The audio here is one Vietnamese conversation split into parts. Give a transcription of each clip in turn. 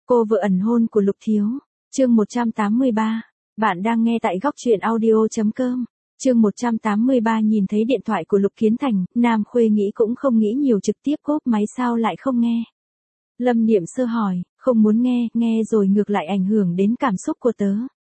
Cô vợ ẩn hôn của Lục Thiếu. Chương 183. Bạn đang nghe tại góc truyện audio.com. Chương 183 nhìn thấy điện thoại của Lục Kiến Thành, Nam Khuê nghĩ cũng không nghĩ nhiều trực tiếp cốp máy sao lại không nghe. Lâm Niệm Sơ hỏi, không muốn nghe, nghe rồi ngược lại ảnh hưởng đến cảm xúc của tớ.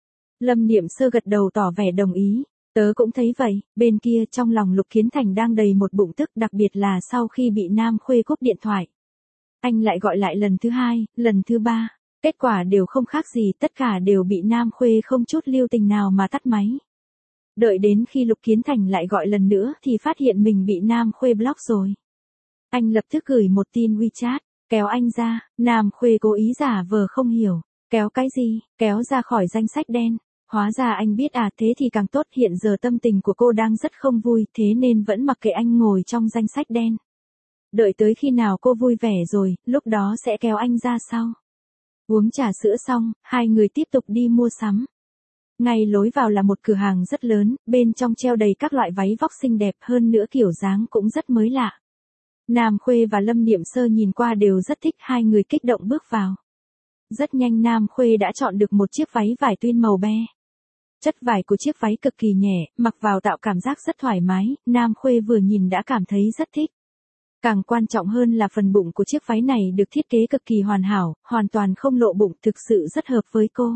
Lâm Niệm Sơ gật đầu tỏ vẻ đồng ý. Tớ cũng thấy vậy, bên kia trong lòng Lục Kiến Thành đang đầy một bụng tức, đặc biệt là sau khi bị Nam Khuê cúp điện thoại. Anh lại gọi lại lần thứ hai, lần thứ ba, kết quả đều không khác gì, tất cả đều bị Nam Khuê không chút lưu tình nào mà tắt máy. Đợi đến khi Lục Kiến Thành lại gọi lần nữa thì phát hiện mình bị Nam Khuê block rồi. Anh lập tức gửi một tin WeChat, kéo anh ra. Nam Khuê cố ý giả vờ không hiểu, kéo cái gì, kéo ra khỏi danh sách đen. Hóa ra anh biết à, thế thì càng tốt, hiện giờ tâm tình của cô đang rất không vui, thế nên vẫn mặc kệ anh ngồi trong danh sách đen. Đợi tới khi nào cô vui vẻ rồi, lúc đó sẽ kéo anh ra sau. Uống trà sữa xong, hai người tiếp tục đi mua sắm. Ngay lối vào là một cửa hàng rất lớn, bên trong treo đầy các loại váy vóc xinh đẹp, hơn nữa kiểu dáng cũng rất mới lạ. Nam Khuê và Lâm Niệm Sơ nhìn qua đều rất thích, hai người kích động bước vào. Rất nhanh Nam Khuê đã chọn được một chiếc váy vải tuyên màu be. Chất vải của chiếc váy cực kỳ nhẹ, mặc vào tạo cảm giác rất thoải mái, Nam Khuê vừa nhìn đã cảm thấy rất thích. Càng quan trọng hơn là phần bụng của chiếc váy này được thiết kế cực kỳ hoàn hảo, hoàn toàn không lộ bụng, thực sự rất hợp với cô.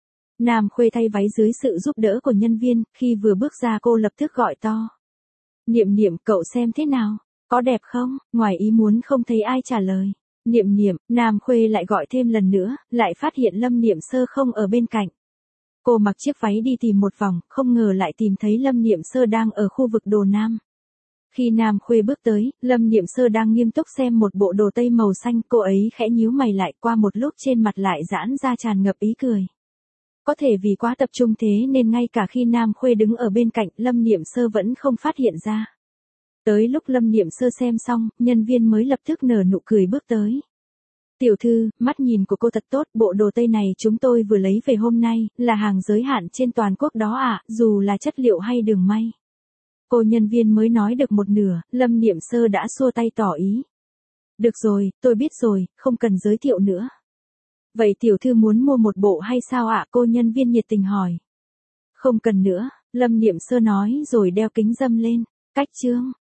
Nam Khuê thay váy dưới sự giúp đỡ của nhân viên, khi vừa bước ra cô lập tức gọi to. Niệm Niệm, cậu xem thế nào? Có đẹp không? Ngoài ý muốn không thấy ai trả lời. Niệm Niệm, Nam Khuê lại gọi thêm lần nữa, lại phát hiện Lâm Niệm Sơ không ở bên cạnh. Cô mặc chiếc váy đi tìm một vòng, không ngờ lại tìm thấy Lâm Niệm Sơ đang ở khu vực đồ nam. Khi Nam Khuê bước tới, Lâm Niệm Sơ đang nghiêm túc xem một bộ đồ tây màu xanh, cô ấy khẽ nhíu mày lại, qua một lúc trên mặt lại giãn ra tràn ngập ý cười. Có thể vì quá tập trung thế nên ngay cả khi Nam Khuê đứng ở bên cạnh, Lâm Niệm Sơ vẫn không phát hiện ra. Tới lúc Lâm Niệm Sơ xem xong, nhân viên mới lập tức nở nụ cười bước tới. Tiểu thư, mắt nhìn của cô thật tốt, bộ đồ tây này chúng tôi vừa lấy về hôm nay, là hàng giới hạn trên toàn quốc đó ạ, dù là chất liệu hay đường may. Cô nhân viên mới nói được một nửa, Lâm Niệm Sơ đã xua tay tỏ ý. Được rồi, tôi biết rồi, không cần giới thiệu nữa. Vậy tiểu thư muốn mua một bộ hay sao ạ? Cô nhân viên nhiệt tình hỏi. Không cần nữa, Lâm Niệm Sơ nói rồi đeo kính râm lên. Cách chương.